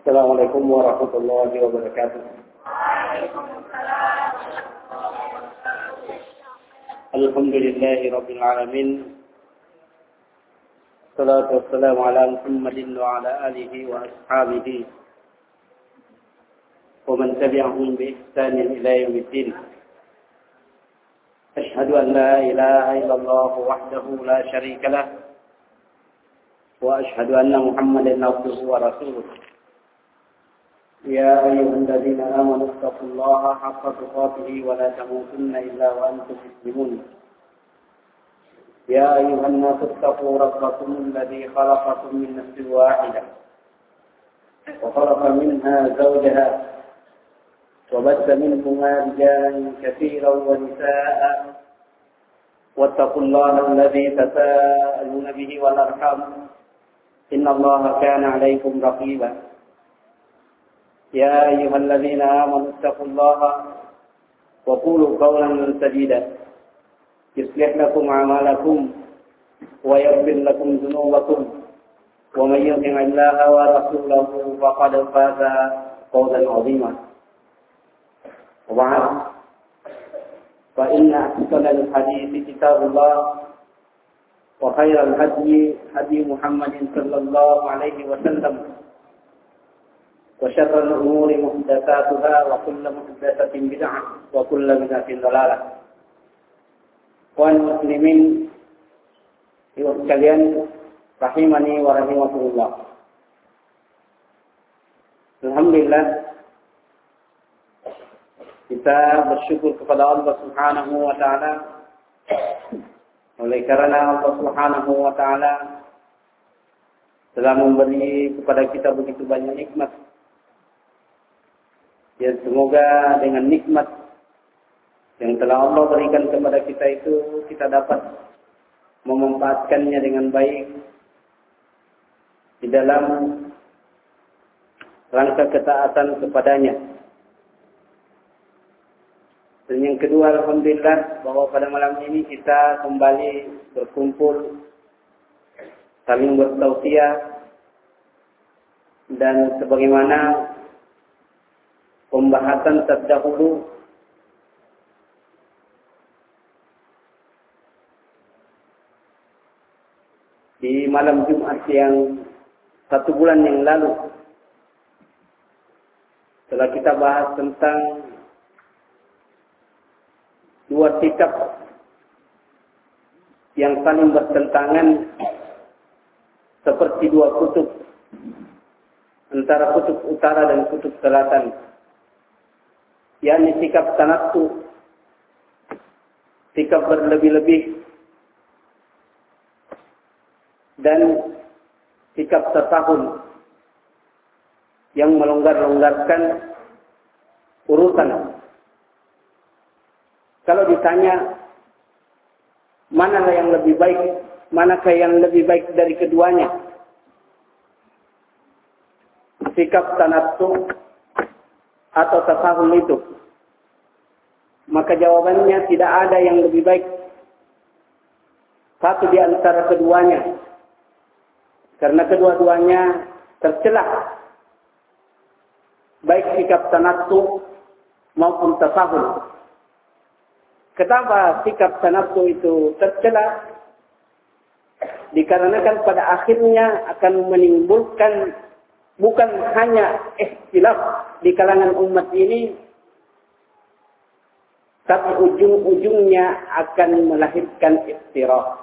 Assalamualaikum warahmatullahi wabarakatuh. Alhamdulillahi rabbil alamin. Salatu wassalamu ala Muhammadin wa ala alihi wa ashabihi wa man tabi'ahum bi ihsanin ila yaumiddin. Ashhadu an la ilaha illallah wahdahu la syarika lah wa ashhadu anna Muhammadan abduhu wa rasuluh. يا أيها الذين آمنوا اتقوا الله حق تقاته ولا تموتن إلا وأنتم مسلمون يا أيها الناس اتقوا ربكم الذي خلقكم من نفس واحدة وخلق منها زوجها وبث منهما رجالا كثيرا ونساء واتقوا الله الذي تساءلون به والأرحام إن الله كان عليكم رقيبا يا أيها الذين آمنوا اتقوا الله وقولوا قولا سديدا يصلح لكم أعمالكم ويغفر لكم ذنوبكم ومن يطع الله ورسوله فقد فاز فوزا عظيما وبعد فإن أحسن الحديث كتاب الله وخير الهدي هدي محمد صلى الله عليه وسلم وشر الأمور محدثاتها وكل محدثة بدعة وكل بدعة ضلالة. Kaum muslimin sekalian rahimani wa rahimakumullah. Alhamdulillah kita bersyukur kepada Allah Subhanahu wa taala oleh karena Allah Subhanahu wa taala telah memberi kepada kita begitu banyak nikmat. Ya, semoga dengan nikmat yang telah Allah berikan kepada kita itu kita dapat memanfaatkannya dengan baik di dalam rangka ketaatan kepadanya. Dan yang kedua, alhamdulillah bahwa pada malam ini kita kembali berkumpul saling bertausiah dan sebagaimana pembahasan terdahulu di malam Jumat yang 1 bulan yang lalu setelah kita bahas tentang dua sikap yang saling bertentangan seperti dua kutub antara kutub utara dan kutub selatan, yakni sikap tanattu, sikap berlebih-lebih, dan sikap tasahul yang melonggar-longgarkan urusan. Kalau ditanya manakah yang lebih baik, manakah yang lebih baik dari keduanya, sikap tanattu atau tasahul itu, maka jawabannya tidak ada yang lebih baik. Satu di antara keduanya, karena kedua-duanya tercelah, baik sikap tanattu maupun tasahul. Kenapa sikap tanattu itu tercelah? Dikarenakan pada akhirnya akan menimbulkan bukan hanya ikhtilaf di kalangan umat ini, tapi ujung-ujungnya akan melahirkan iftiraq.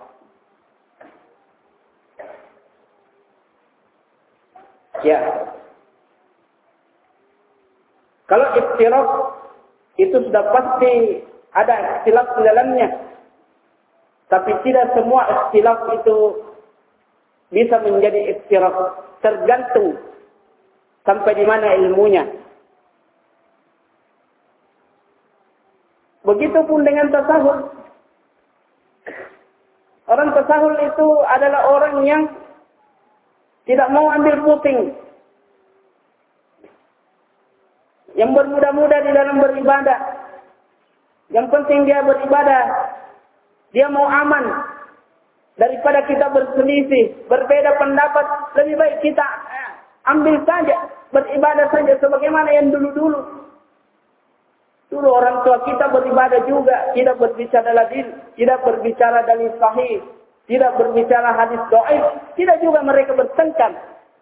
Ya. Kalau iftiraq itu sudah pasti ada ikhtilaf di dalamnya. Tapi tidak semua ikhtilaf itu bisa menjadi iftiraq, tergantung sampai di mana ilmunya. Begitupun dengan tasahul. Orang tasahul itu adalah orang yang tidak mau ambil pusing, yang bermudah-mudah di dalam beribadah. Yang penting dia beribadah, dia mau aman daripada kita berselisih, berbeda pendapat. Lebih baik kita ambil saja beribadah saja sebagaimana yang dulu-dulu. Dulu orang tua kita beribadah juga, tidak berbicara dalil, tidak berbicara dalil sahih, tidak berbicara hadis dhaif, tidak juga mereka bertengkar.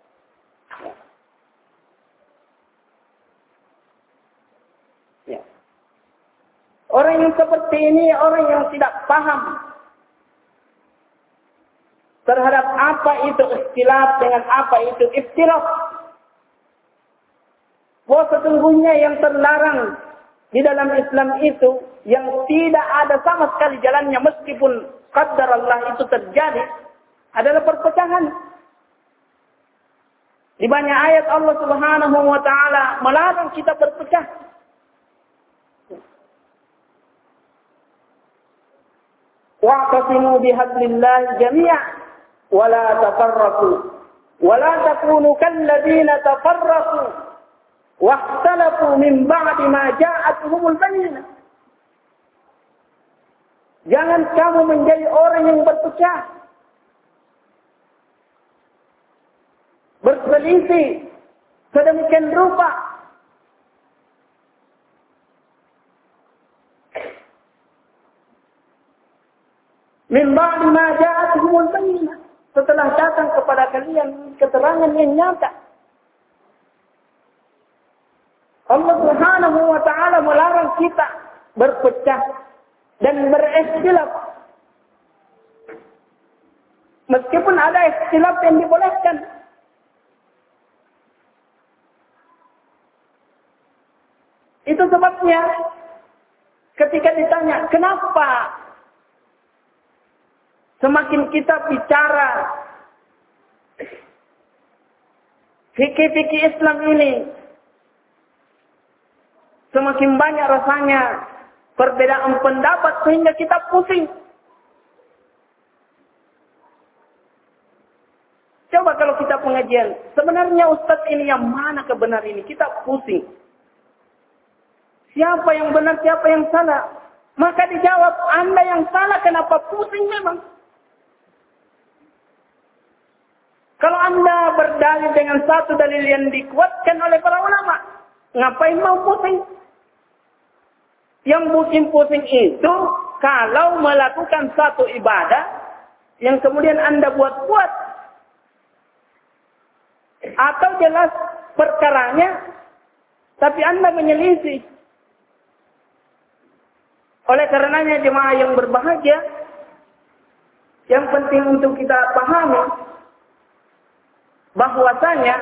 Ya. Orang yang seperti ini orang yang tidak paham terhadap apa itu ikhtilaf dengan apa itu ikhtilaf. Bahwa sesungguhnya yang terlarang di dalam Islam itu yang tidak ada sama sekali jalannya meskipun qadar Allah itu terjadi adalah perpecahan. Di banyak ayat Allah Subhanahu wa taala melarang kita berpecah. Wa'tasimu bihablillahi jami'an wa la tafarraqu wa la takunu kalladzina tafarraqu waqtalafu min ba'di ma ja'atuhumul bayyinah. Jangan kamu menjadi orang yang berpecah, berselisih sedemikian rupa. Min ba'di ma ja'atuhumul bayyinah, setelah datang kepada kalian keterangan yang nyata. Allah Subhanahu wa taala melarang kita berpecah dan berikhtilaf. Meskipun ada ikhtilaf yang dibolehkan. Itu sebabnya ketika ditanya, kenapa semakin kita bicara fikih-fikih Islam ini, semakin banyak rasanya perbedaan pendapat sehingga kita pusing. Coba kalau kita pengajian, sebenarnya Ustadz ini yang mana kebenar ini? Kita pusing. Siapa yang benar, siapa yang salah? Maka dijawab, Anda yang salah, kenapa pusing memang? Kalau Anda berdalil dengan satu dalil yang dikuatkan oleh para ulama, ngapain mau pusing? Yang pusing-pusing itu kalau melakukan satu ibadah yang kemudian Anda buat-buat. Atau jelas perkaranya, tapi Anda menyelisih. Oleh karenanya jemaah yang berbahagia, yang penting untuk kita pahami bahwasanya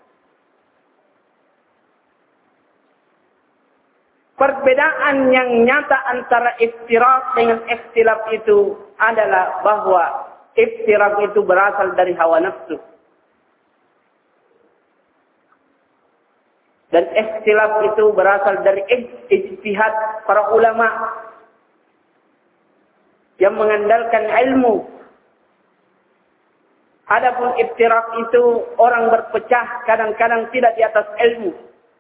perbedaan yang nyata antara iftirak dengan ikhtilaf itu adalah bahwa iftirak itu berasal dari hawa nafsu. Dan ikhtilaf itu berasal dari ijtihad para ulama yang mengandalkan ilmu. Adapun iftirak itu orang berpecah kadang-kadang tidak di atas ilmu.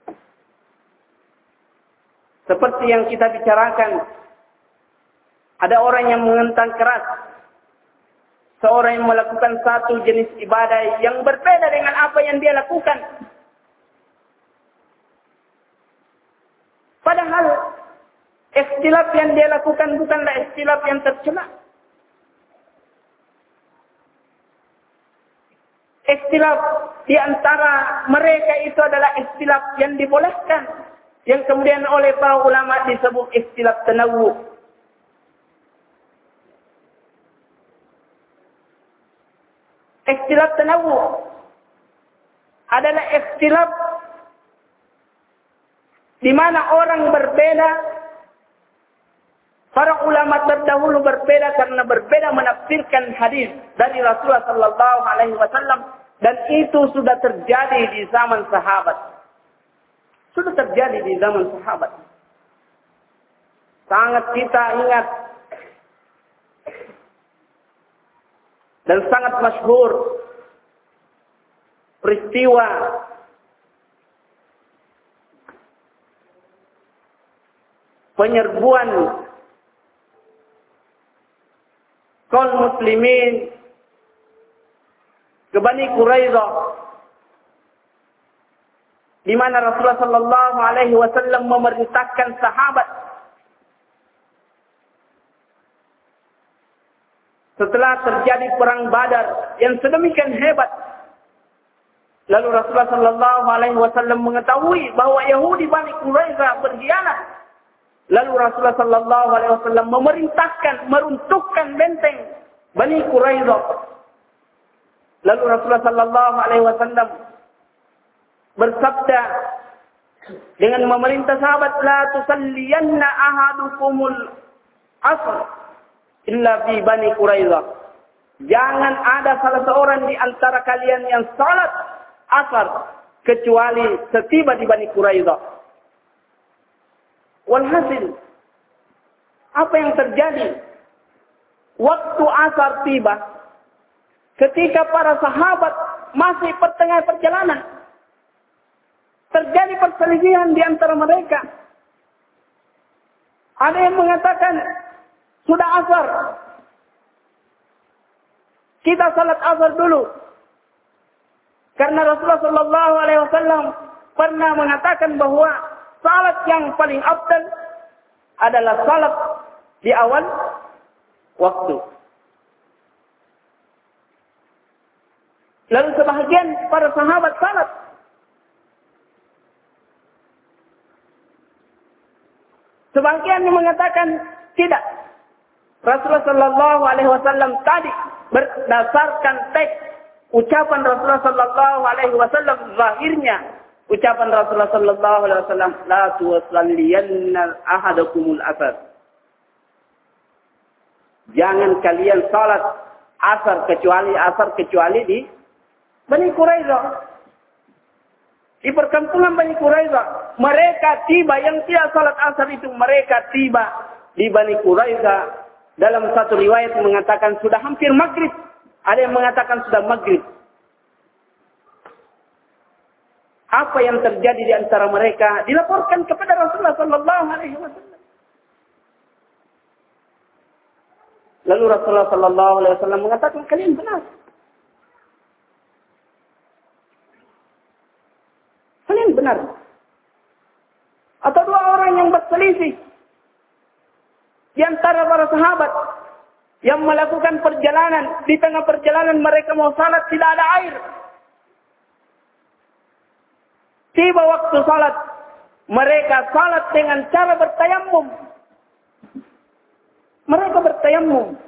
Seperti yang kita bicarakan, ada orang yang menentang keras. Seorang yang melakukan satu jenis ibadah yang berbeda dengan apa yang dia lakukan. Padahal ikhtilaf yang dia lakukan bukanlah ikhtilaf yang tercela. Ikhtilaf di antara mereka itu adalah ikhtilaf yang dibolehkan. Yang kemudian oleh para ulama disebut ikhtilaf tanawwu. Ikhtilaf tanawwu adalah ikhtilaf di mana orang berbeda, para ulama terdahulu berbeda karena berbeda menafsirkan hadis dari Rasulullah sallallahu alaihi wasallam, dan itu sudah terjadi di zaman sahabat. Sudah terjadi di zaman sahabat. Sangat kita ingat dan sangat masyhur peristiwa penyerbuan kaum muslimin ke Bani Quraidah di mana Rasulullah sallallahu alaihi wasallam memerintahkan sahabat setelah terjadi perang Badar yang sedemikian hebat. Lalu Rasulullah sallallahu alaihi wasallam mengetahui bahwa Yahudi Bani Quraisyah berkhianat. Lalu Rasulullah sallallahu alaihi wasallam memerintahkan meruntuhkan benteng Bani Quraisyah. Lalu Rasulullah sallallahu alaihi wasallam bersabda dengan memerintah sahabat, la tusalliyanna ahadukumul asr illa fi Bani Quraisyah. Jangan ada salah seorang di antara kalian yang salat asar kecuali setiba di Bani Quraisyah. Walhasil, apa yang terjadi? Waktu asar tiba, ketika para sahabat masih pertengahan perjalanan, terjadi perselisihan di antara mereka. Ada yang mengatakan, sudah asar, kita salat asar dulu. Karena Rasulullah sallallahu alaihi wasallam pernah mengatakan bahwa salat yang paling afdal adalah salat di awal waktu. Lalu sebahagian para sahabat salat. Sebagian yang mengatakan tidak. Rasulullah sallallahu alaihi wasallam tadi berdasarkan teks ucapan Rasulullah sallallahu alaihi wasallam, zahirnya ucapan Rasulullah sallallahu alaihi wasallam, la tusalliyanna ahadakumul asar. Jangan kalian salat asar kecuali di Bani Quraisyah. Di perkampungan Bani Quraisyah, mereka tiba yang tidak salat asar itu, mereka tiba di Bani Quraisyah. Dalam satu riwayat mengatakan sudah hampir maghrib. Ada yang mengatakan sudah maghrib. Apa yang terjadi di antara mereka dilaporkan kepada Rasulullah sallallahu alaihi wasallam. Lalu Rasulullah sallallahu alaihi wasallam mengatakan, kalian benar. Kalian benar. Atau dua orang yang berselisih di antara para sahabat yang melakukan perjalanan, di tengah perjalanan mereka mau salat, tidak ada air. Tiba waktu salat, mereka salat dengan cara bertayamum. Mereka bertayamum.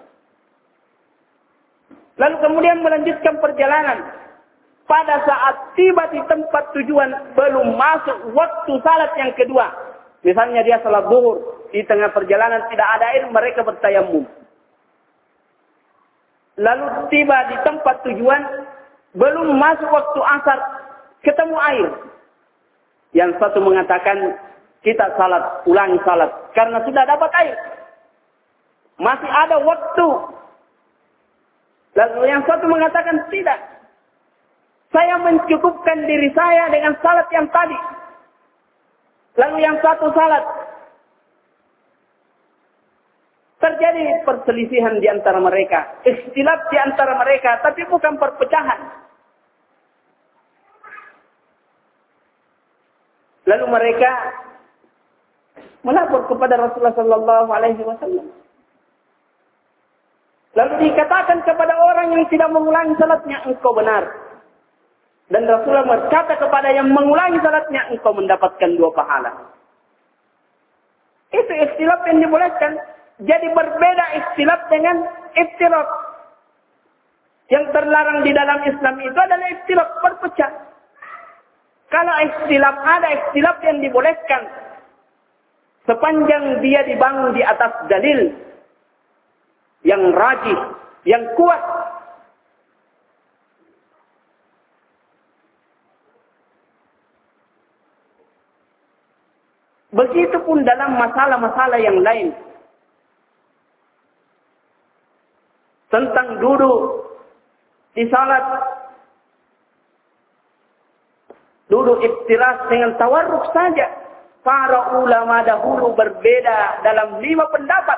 Lalu kemudian melanjutkan perjalanan. Pada saat tiba di tempat tujuan, belum masuk waktu salat yang kedua. Misalnya dia salat zuhur, di tengah perjalanan tidak ada air, mereka bertayamum. Lalu tiba di tempat tujuan, belum masuk waktu asar, ketemu air. Yang satu mengatakan, kita salat, ulangi salat, karena sudah dapat air. Masih ada waktu. Lalu yang satu mengatakan, tidak. Saya mencukupkan diri saya dengan salat yang tadi. Lalu yang satu salat. Terjadi perselisihan di antara mereka. Ikhtilaf di antara mereka. Tapi bukan perpecahan. Lalu mereka melapor kepada Rasulullah sallallahu alaihi wasallam. Lalu dikatakan kepada orang yang tidak mengulangi salatnya, engkau benar. Dan Rasulullah berkata kepada yang mengulangi salatnya, engkau mendapatkan 2 pahala. Itu ikhtilaf yang dibolehkan. Jadi berbeda ikhtilaf dengan iftirak. Yang terlarang di dalam Islam itu adalah ikhtilaf berpecah. Kalau ikhtilaf, ada ikhtilaf yang dibolehkan. Sepanjang dia dibangun di atas dalil. Yang rajih, yang kuat. Begitupun dalam masalah-masalah yang lain. Tentang duduk di salat. Duduk iftiras dengan tawarruk saja. Para ulama dahulu berbeda dalam 5 pendapat.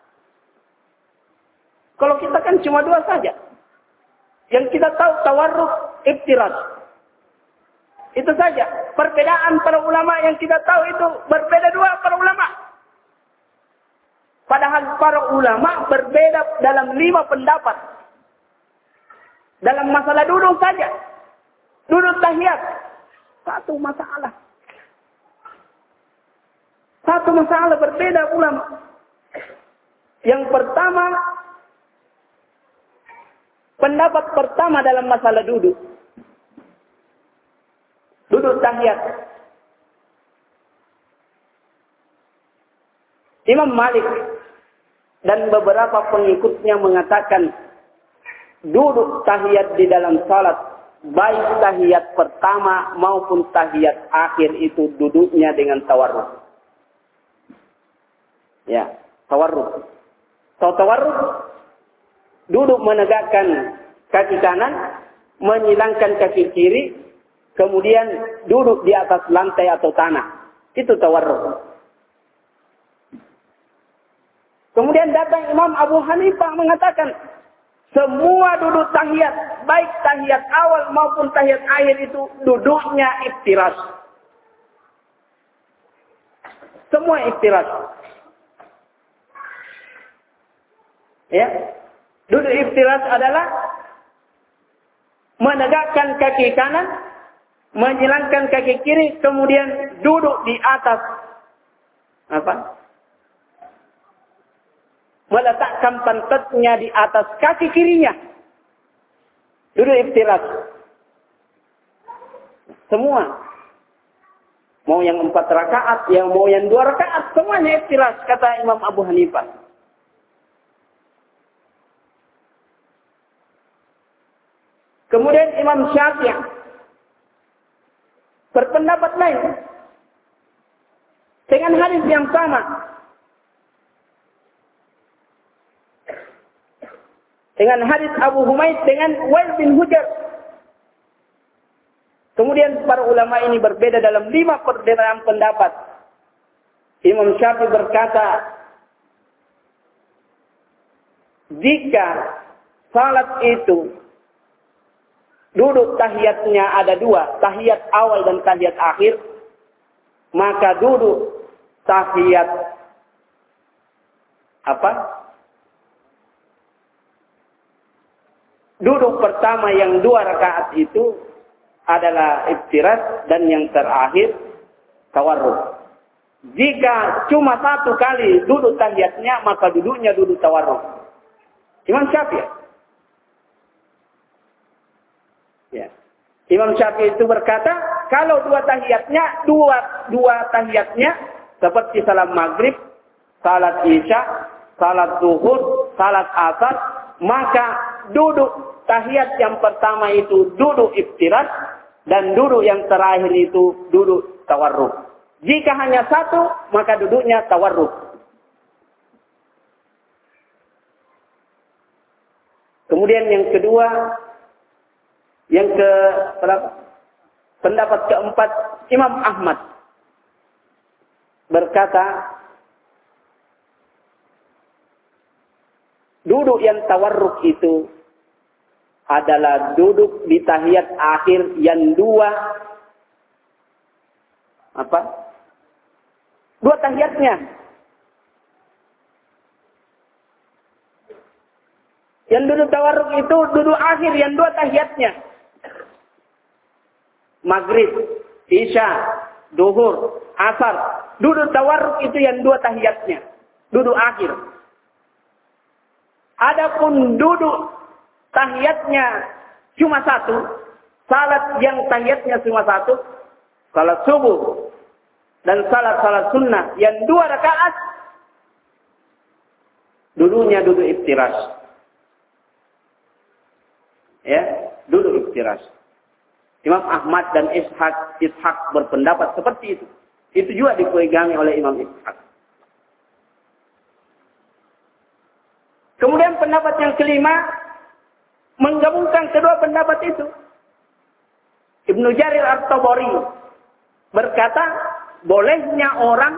Kalau kita kan cuma 2 saja. Yang kita tahu tawarruk iftiras. Itu saja. Perbedaan para ulama yang kita tahu itu berbeda dua para ulama. Padahal para ulama berbeda dalam 5 pendapat. Dalam masalah duduk saja. Duduk tahiyat. Satu masalah. Satu masalah berbeda ulama. Yang pertama, pendapat pertama dalam masalah duduk. Duduk tahiyat. Imam Malik dan beberapa pengikutnya mengatakan duduk tahiyat di dalam salat, baik tahiyat pertama maupun tahiyat akhir itu duduknya dengan tawarruk. Ya, tawarruk. Tawarruk, duduk menegakkan kaki kanan, menyilangkan kaki kiri, kemudian duduk di atas lantai atau tanah. Itu tawarruk. Kemudian datang Imam Abu Hanifah mengatakan, semua duduk tahiyat, baik tahiyat awal maupun tahiyat akhir itu duduknya iftiras. Semua iftiras. Ya, duduk iftiras adalah menegakkan kaki kanan, menyilangkan kaki kiri, kemudian duduk di atas meletakkan pantatnya di atas kaki kirinya. Duduk iftiras. Semua. Mau yang 4 rakaat, yang mau yang 2 rakaat, semuanya iftiras, kata Imam Abu Hanifah. Kemudian Imam Syafi'i berpendapat lain dengan hadis yang sama. Dengan hadis Abu Humaid dengan Wail bin Hujr. Kemudian para ulama ini berbeda dalam 5 perbedaan pendapat. Imam Syafi'i berkata, jika salat itu duduk tahiyatnya ada 2, tahiyat awal dan tahiyat akhir, maka duduk tahiyat duduk pertama yang 2 rakaat itu adalah iftiras dan yang terakhir tawarruk. Jika cuma 1 kali duduk tahiyatnya, maka duduknya duduk tawarruk. Imam Syafi'i. Ya. Imam Syafi'i itu berkata, kalau 2 tahiyatnya, dua tahiyatnya seperti salat maghrib, salat isya, salat zuhur, salat asar, maka duduk tahiyat yang pertama itu duduk iftiras dan duduk yang terakhir itu duduk tawarruk. Jika hanya 1, maka duduknya tawarruk. Kemudian yang kedua, pendapat keempat, Imam Ahmad berkata, duduk yang tawarruk itu adalah duduk di tahiyat akhir yang 2 tahiyatnya. Yang duduk tawarruk itu duduk akhir yang 2 tahiyatnya. Maghrib, isya, duhur, asar. Duduk tawarruk itu yang 2 tahiyatnya. Duduk akhir. Adapun duduk tahiyatnya cuma 1. Salat yang tahiyatnya cuma 1. Salat subuh. Dan salat sunnah yang 2 rakaat. Duduknya duduk iftiras. Ya, duduk iftiras. Imam Ahmad dan Ishaq berpendapat seperti itu. Itu juga dipegangi oleh Imam Ishaq. Kemudian pendapat yang kelima menggabungkan kedua pendapat itu. Ibnu Jarir At-Tabari berkata, bolehnya orang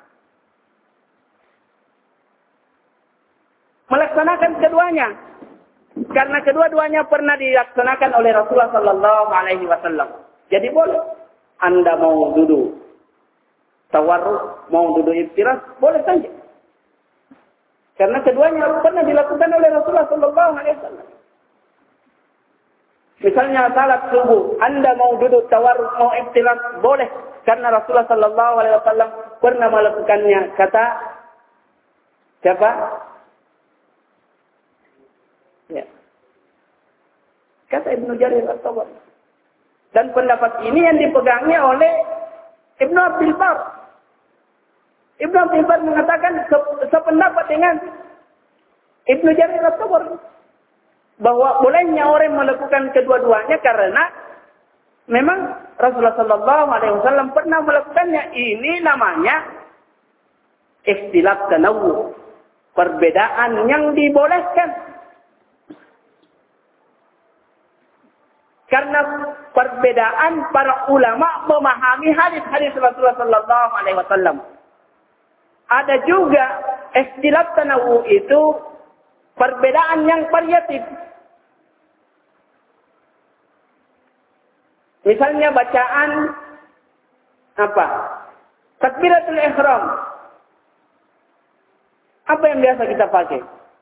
melaksanakan keduanya. Karena kedua-duanya pernah dilaksanakan oleh Rasulullah sallallahu alaihi wasallam. Jadi boleh. Anda mau duduk tawarruk, mau duduk iftiras, boleh saja. Karena keduanya pernah dilakukan oleh Rasulullah sallallahu alaihi wasallam. Misalnya salat subuh, Anda mau duduk tawarruk, mau iftiras, boleh. Karena Rasulullah sallallahu alaihi wasallam pernah melakukannya. Kata siapa? Ya. Kata Ibnu Jarir At-Tabari. Dan pendapat ini yang dipegangnya oleh Ibnu Abdul Bar. Ibnu Abdul Bar mengatakan sependapat dengan Ibnu Jarir At-Tabari bahwa bolehnya orang melakukan kedua-duanya karena memang Rasulullah sallallahu alaihi wasallam pernah melakukannya. Ini namanya ikhtilaf tanawwu, perbedaan yang dibolehkan. Karena perbedaan para ulama memahami hadis-hadis Rasulullah sallallahu alaihi wasallam. Ada juga ikhtilaf tanawwu itu perbedaan yang variatif. Misalnya bacaan apa? Takbiratul ihram. Apa yang biasa kita pakai?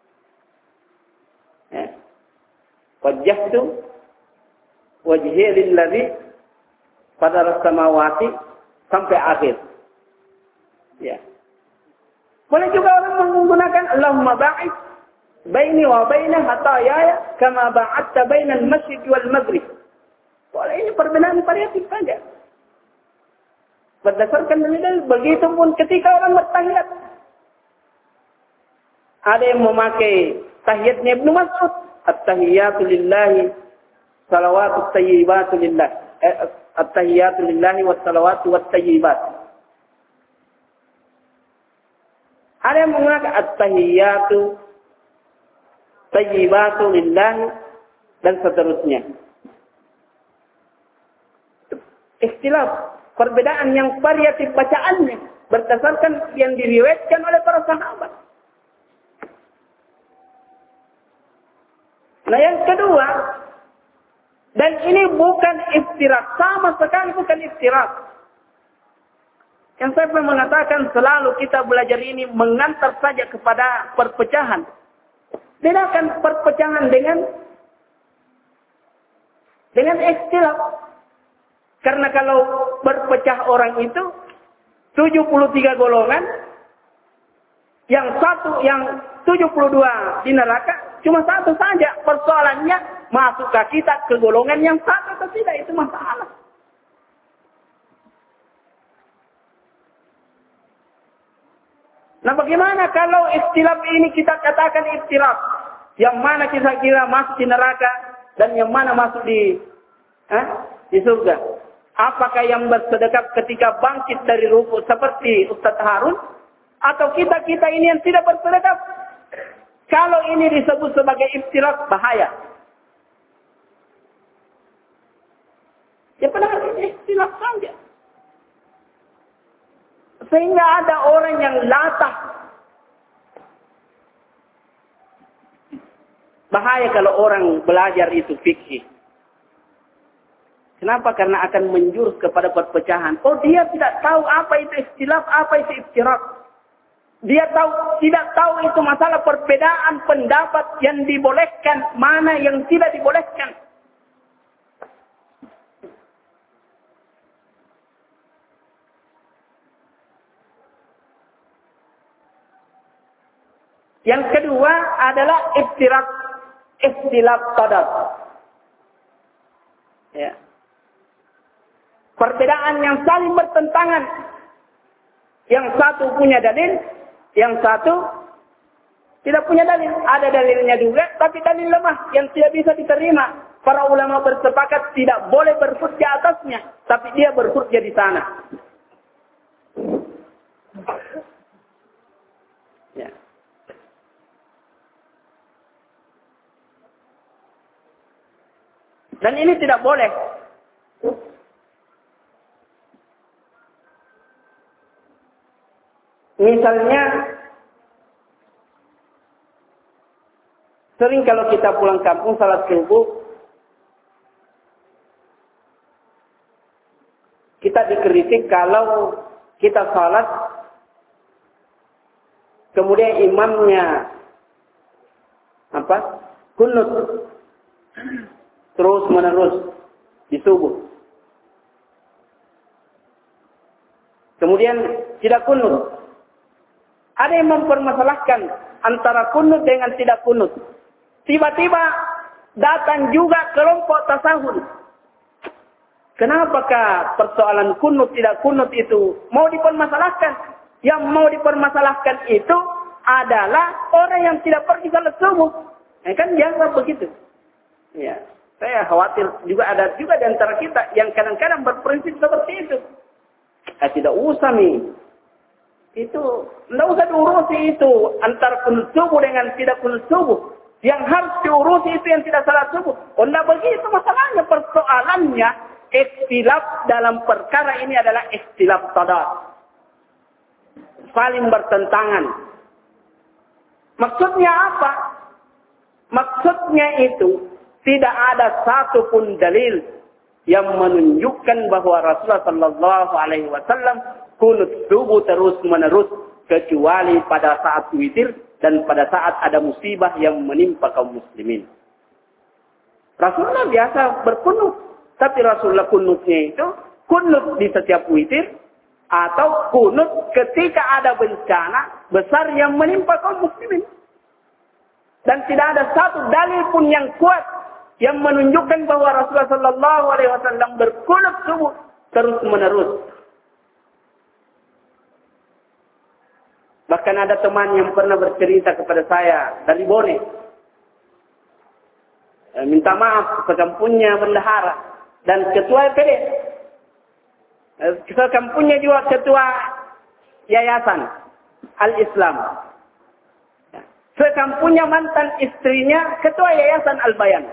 Wajjahtu wajhi lilladzi fadaras samawati sampai akhir. Ya. Boleh juga orang menggunakan Allahumma ba'id baini wa baina hatayaya kama ba'adta bainal masjid wal maghrib. Boleh, ini perbedaan variatif saja. Berdasarkan dalil, begitu pun ketika orang bertahiyat. Ada yang memakai tahiyatnya Ibnu Mas'ud, at-tahiyatu lillahi salawatu tayyibatu lillah. At-tahiyatu lillahi was salawatu wat tayyibat. Ada yang mengatakan at-tahiyatu tayyibatu lillahi dan seterusnya. Ikhtilaf, perbedaan yang variatif bacaannya berdasarkan yang diriwayatkan oleh para sahabat. Nah yang kedua, dan ini bukan iftirak, sama sekali bukan iftirak. Yang saya mengatakan selalu kita belajar ini mengantar saja kepada perpecahan. Bedakan perpecahan dengan ikhtilaf. Karena kalau berpecah orang itu 73 golongan, yang 72 di neraka, cuma satu saja. Persoalannya masukkah kita ke golongan yang satu atau tidak, itu masalah. Nah bagaimana kalau ikhtilaf ini kita katakan ikhtilaf? Yang mana kita kira masuk di neraka dan yang mana masuk di surga? Apakah yang bersedekap ketika bangkit dari ruku seperti Ustaz Harun? Atau kita ini yang tidak bersedekap? Kalau ini disebut sebagai ikhtilaf, bahaya. Ya padahal ini ikhtilaf saja. Sehingga ada orang yang latah. Bahaya kalau orang belajar itu fikih. Kenapa? Karena akan menjurus kepada perpecahan. Oh, dia tidak tahu apa itu ikhtilaf, apa itu iftirak. Dia tidak tahu itu masalah perbedaan pendapat yang dibolehkan, mana yang tidak dibolehkan. Yang kedua adalah iftirak, ikhtilaf qadar. Ya. Perbedaan yang saling bertentangan. Yang satu punya dalil, yang satu tidak punya dalil. Ada dalilnya juga, tapi dalil lemah yang tidak bisa diterima. Para ulama bersepakat tidak boleh berhujjah atasnya, tapi dia berhujjah di sana. Ya. Dan ini tidak boleh. Misalnya, sering kalau kita pulang kampung salat subuh, kita kita dikritik kalau kita salat, kemudian imamnya kunut terus menerus di subuh. Kemudian tidak kunut. Ada yang mempermasalahkan antara kunut dengan tidak kunut. Tiba-tiba datang juga kelompok tasawuf. Kenapakah persoalan kunut tidak kunut itu mau dipermasalahkan? Yang mau dipermasalahkan itu adalah orang yang tidak pergi salat subuh. Kan biasa begitu. Ya, saya khawatir juga ada juga di antara kita yang kadang-kadang berprinsip seperti itu. Tidak usah nih. Itu tidak usah diurusi itu antara kunut subuh dengan tidak kunut subuh. Yang harus diurusi itu yang tidak salat subuh. Oh, tidak begitu masalahnya. Persoalannya ikhtilaf dalam perkara ini adalah ikhtilaf tadad. Saling bertentangan. Maksudnya apa? Maksudnya itu tidak ada satupun dalil yang menunjukkan bahwa Rasulullah Sallallahu Alaihi Wasallam kunut subuh terus menerus kecuali pada saat witir dan pada saat ada musibah yang menimpa kaum muslimin. Rasulullah biasa berkunut, tapi Rasulullah kunutnya itu kunut di setiap witir atau kunut ketika ada bencana besar yang menimpa kaum muslimin. Dan tidak ada satu dalil pun yang kuat yang menunjukkan bahwa Rasulullah Sallallahu Alaihi Wasallam berkunut subuh terus menerus. Bahkan ada teman yang pernah bercerita kepada saya dari Bone. Minta maaf sekampungnya bendahara dan ketua PD. Sekampungnya juga ketua yayasan Al-Islam. Sekampungnya mantan istrinya ketua yayasan Al-Bayan.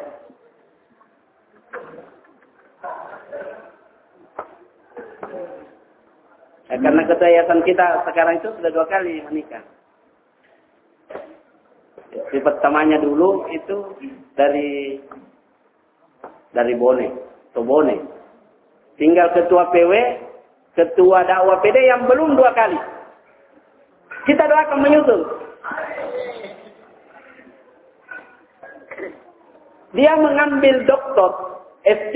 Karena ketua yayasan kita sekarang itu sudah 2 kali menikah. Yang pertamanya dulu itu dari Bone, atau Bone. Tinggal ketua PW, ketua dakwah PD yang belum 2 kali. Kita doakan menyusul. Dia mengambil doktor S3.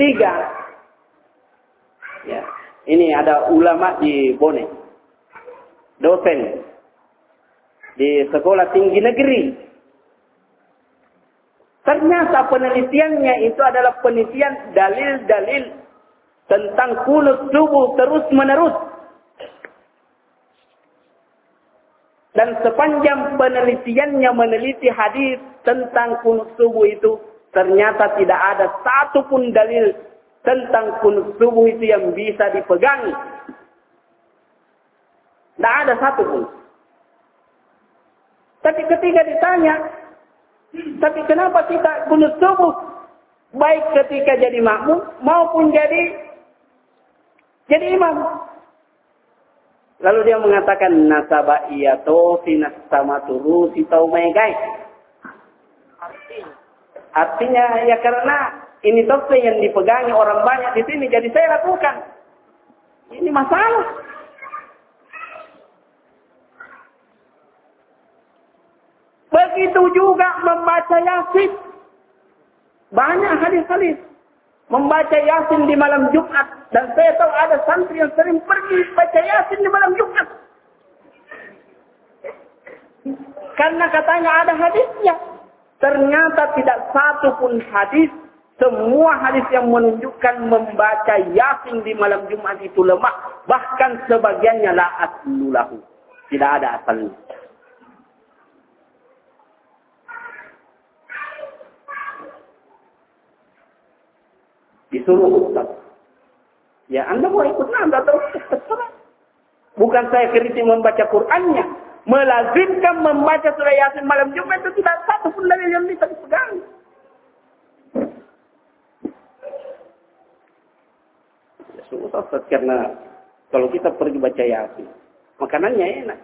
Ya. Ini ada ulama di Bone. Dosen. Di sekolah tinggi negeri. Ternyata penelitiannya itu adalah penelitian dalil-dalil tentang kunut subuh terus menerus. Dan sepanjang penelitiannya meneliti hadis tentang kunut subuh itu, ternyata tidak ada satupun dalil tentang kunut subuh itu yang bisa dipegangi. Tidak ada satupun. Tapi ketika ditanya, tapi kenapa kita kunut subuh? Baik ketika jadi makmum maupun jadi imam. Lalu dia mengatakan nasaba iyato finas sama turu si taumegai. Artinya ya karena ini doktrin yang dipegangi orang banyak di sini, jadi saya lakukan. Ini masalah. Begitu juga membaca Yasin. Banyak hadis-hadis. Membaca Yasin di malam Jumat. Dan saya tahu ada santri yang sering pergi baca Yasin di malam Jumat. Karena katanya ada hadisnya. Ternyata tidak satu pun hadis. Semua hadis yang menunjukkan membaca Yasin di malam Jumat itu lemah. Bahkan sebagiannya la aslulahu. Tidak ada asalnya. Disuruh Ustaz. Ya Anda mau ikut Anda atau terserah. Bukan saya kritik membaca Qur'annya. Melazimkan membaca surah Yasin malam Jumat itu tidak satu pun dalil yang bisa dipegang. Ya susah Ustaz, karena kalau kita pergi baca Yasin, makanannya enak.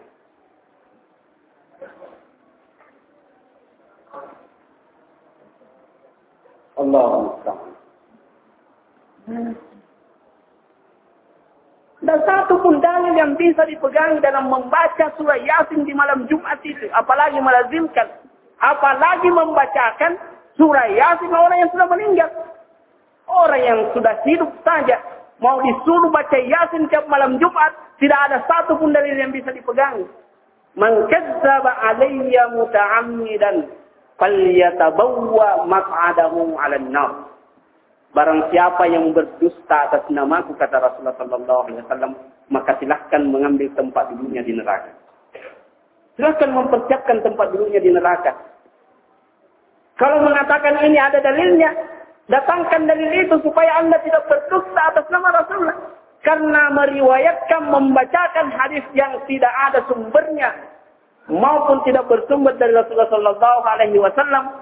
Allahumma salli. Dan satu pun dalil yang bisa dipegang dalam membaca surah Yasin di malam Jumat itu. Apalagi melazimkan. Apalagi membacakan surah Yasin orang yang sudah meninggal. Orang yang sudah hidup saja. Mau disuruh baca Yasin tiap malam Jumat. Tidak ada satu pun dalil yang bisa dipegang. Man kadzdzaba alayya muta'ammidan falyatabawwa maq'adahu 'alan nar. Barang siapa yang berdusta atas namaku, kata Rasulullah SAW, maka silahkan mengambil tempat dulunya di neraka. Silahkan mempersiapkan tempat dulunya di neraka. Kalau mengatakan ini ada dalilnya, datangkan dalil itu supaya Anda tidak berdusta atas nama Rasulullah. Karena meriwayatkan, membacakan hadis yang tidak ada sumbernya, maupun tidak bersumber dari Rasulullah SAW,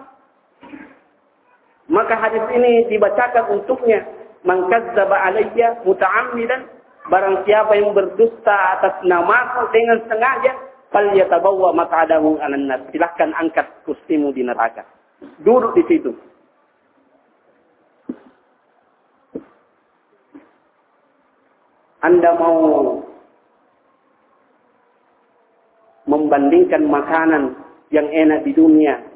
maka hadis ini dibacakan untuknya. Man kadzdzaba alayya muta'ammidan, barang siapa yang berdusta atas namaku dengan sengaja, falyatabawwa maq'adahu 'alan nar. Silahkan angkat kursimu di neraka. Duduk di situ. Anda mau membandingkan makanan yang enak di dunia,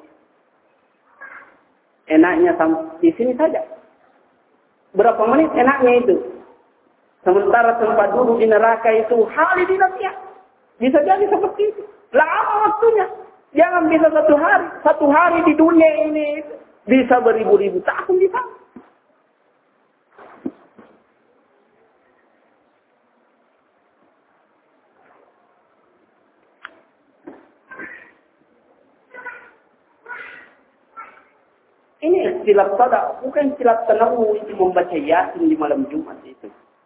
enaknya di sini saja. Berapa menit enaknya itu. Sementara tempat duduk di neraka itu halidinatnya. Bisa jadi seperti itu. Lama waktunya. Jangan bisa satu hari. Satu hari di dunia ini bisa beribu-ribu tahun di sana. Ini istilah sada, bukan istilah tanawu itu membaca Yasin di malam Jumat itu.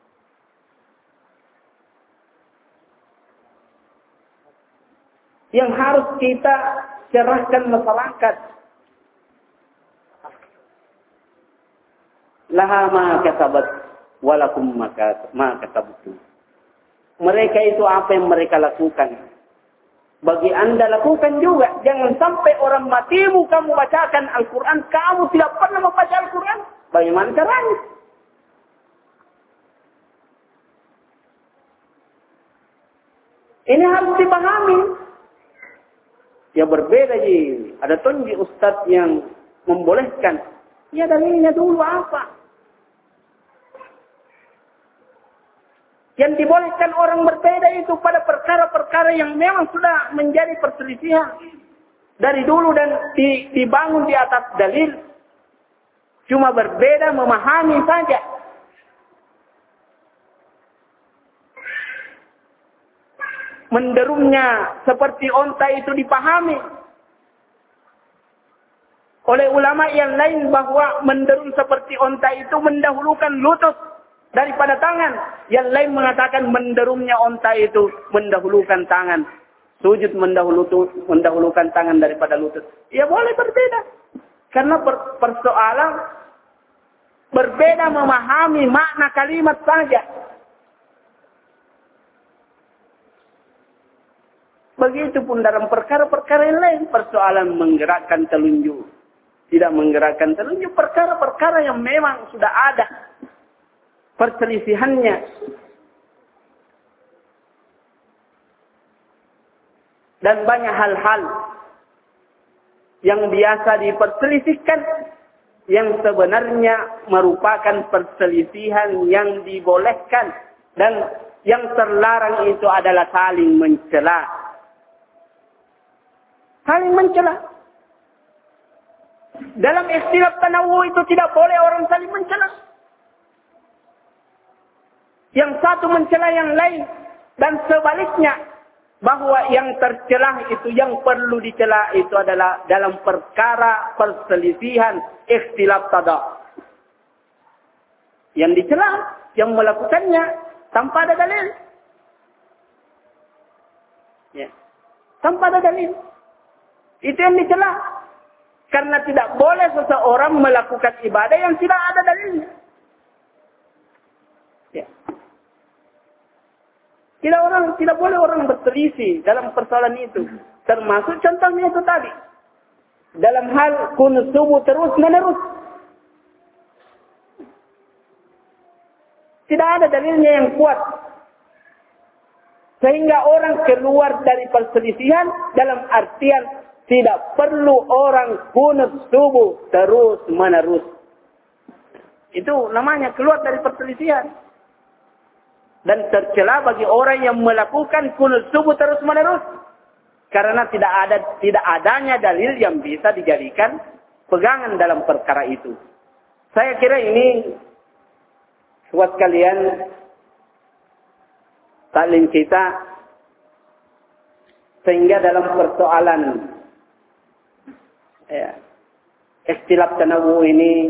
Yang harus kita cerahkan masyarakat. Laha ma kasabat walakum ma kasabtum. Mereka itu apa yang mereka lakukan. Bagi Anda lakukan juga. Jangan sampai orang matimu kamu bacakan Al-Quran. Kamu tidak pernah membaca Al-Quran. Bagaimana caranya? Ini harus dipahami. Ya berbeda ji. Ada tonji ustadz yang membolehkan. Ya dalilnya dulu apa? Yang dibolehkan orang berbeda itu pada perkara-perkara yang memang sudah menjadi perselisihan. Dari dulu dan dibangun di atas dalil. Cuma berbeda memahami saja. Menderumnya seperti onta itu dipahami. Oleh ulama yang lain bahwa menderum seperti onta itu mendahulukan lutut daripada tangan. Yang lain mengatakan menderumnya onta itu mendahulukan tangan. Sujud mendahulukan tangan daripada lutut. Ya boleh berbeda. Karena persoalan berbeda memahami makna kalimat saja. Begitupun dalam perkara-perkara yang lain. Persoalan menggerakkan telunjuk. Tidak menggerakkan telunjuk. Perkara-perkara yang memang sudah ada perselisihannya. Dan banyak hal-hal yang biasa diperselisihkan yang sebenarnya merupakan perselisihan yang dibolehkan dan yang terlarang itu adalah saling mencela. Saling mencela. Dalam ikhtilaf tanawu itu tidak boleh orang saling mencela. Yang satu mencela yang lain. Dan sebaliknya. Bahwa yang tercelah itu, yang perlu dicela itu adalah dalam perkara perselisihan ikhtilaf tada. Yang dicela, yang melakukannya tanpa ada dalil. Ya. Tanpa ada dalil. Itu yang dicela. Karena tidak boleh seseorang melakukan ibadah yang tidak ada dalilnya. Ya. Tidak boleh orang berselisih dalam persoalan itu. Termasuk contohnya itu tadi. Dalam hal kunut subuh terus menerus. Tidak ada dalilnya yang kuat. Sehingga orang keluar dari perselisihan dalam artian tidak perlu orang kunut subuh terus menerus. Itu namanya keluar dari perselisihan. Dan tercela bagi orang yang melakukan kunut subuh terus menerus. Karena tidak adanya dalil yang bisa dijadikan pegangan dalam perkara itu. Saya kira ini buat kalian taklim kita, sehingga dalam persoalan ikhtilaf tanawu ini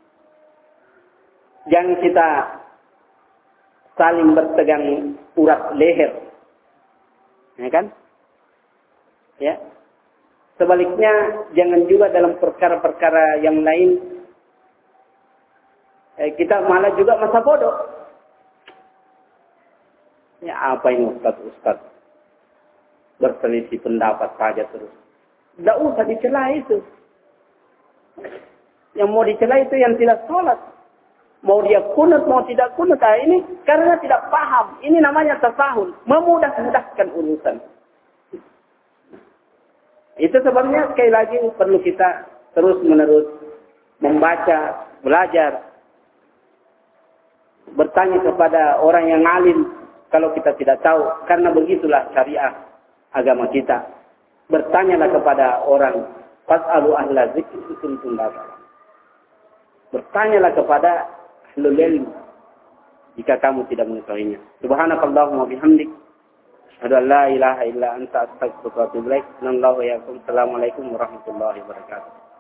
jangan kita saling bertegang urat leher, ya kan? Ya. Sebaliknya jangan juga dalam perkara-perkara yang lain kita malah juga masa bodoh. Ya apa ini Ustaz berselisih pendapat saja terus. Tidak usah dicela itu. Yang mau dicela itu yang tidak sholat. Mau dia kunut, mau tidak kunut. Ini karena tidak paham. Ini namanya tasahul. Memudah-mudahkan urusan. Itu sebabnya sekali lagi perlu kita terus menerus membaca, belajar. Bertanya kepada orang yang alim. Kalau kita tidak tahu, karena begitulah syariah agama kita. Bertanyalah kepada orang, fas'alu ahla dzikri in kuntum la ta'lamun. Bertanyalah kepada ahlul ilm jika kamu tidak mengetahuinya. Subhanakallahumma bihamdik, asyhadu an la ilaha illa anta, astaghfiruka wa atubu ilaik. Assalamualaikum warahmatullahi wabarakatuh.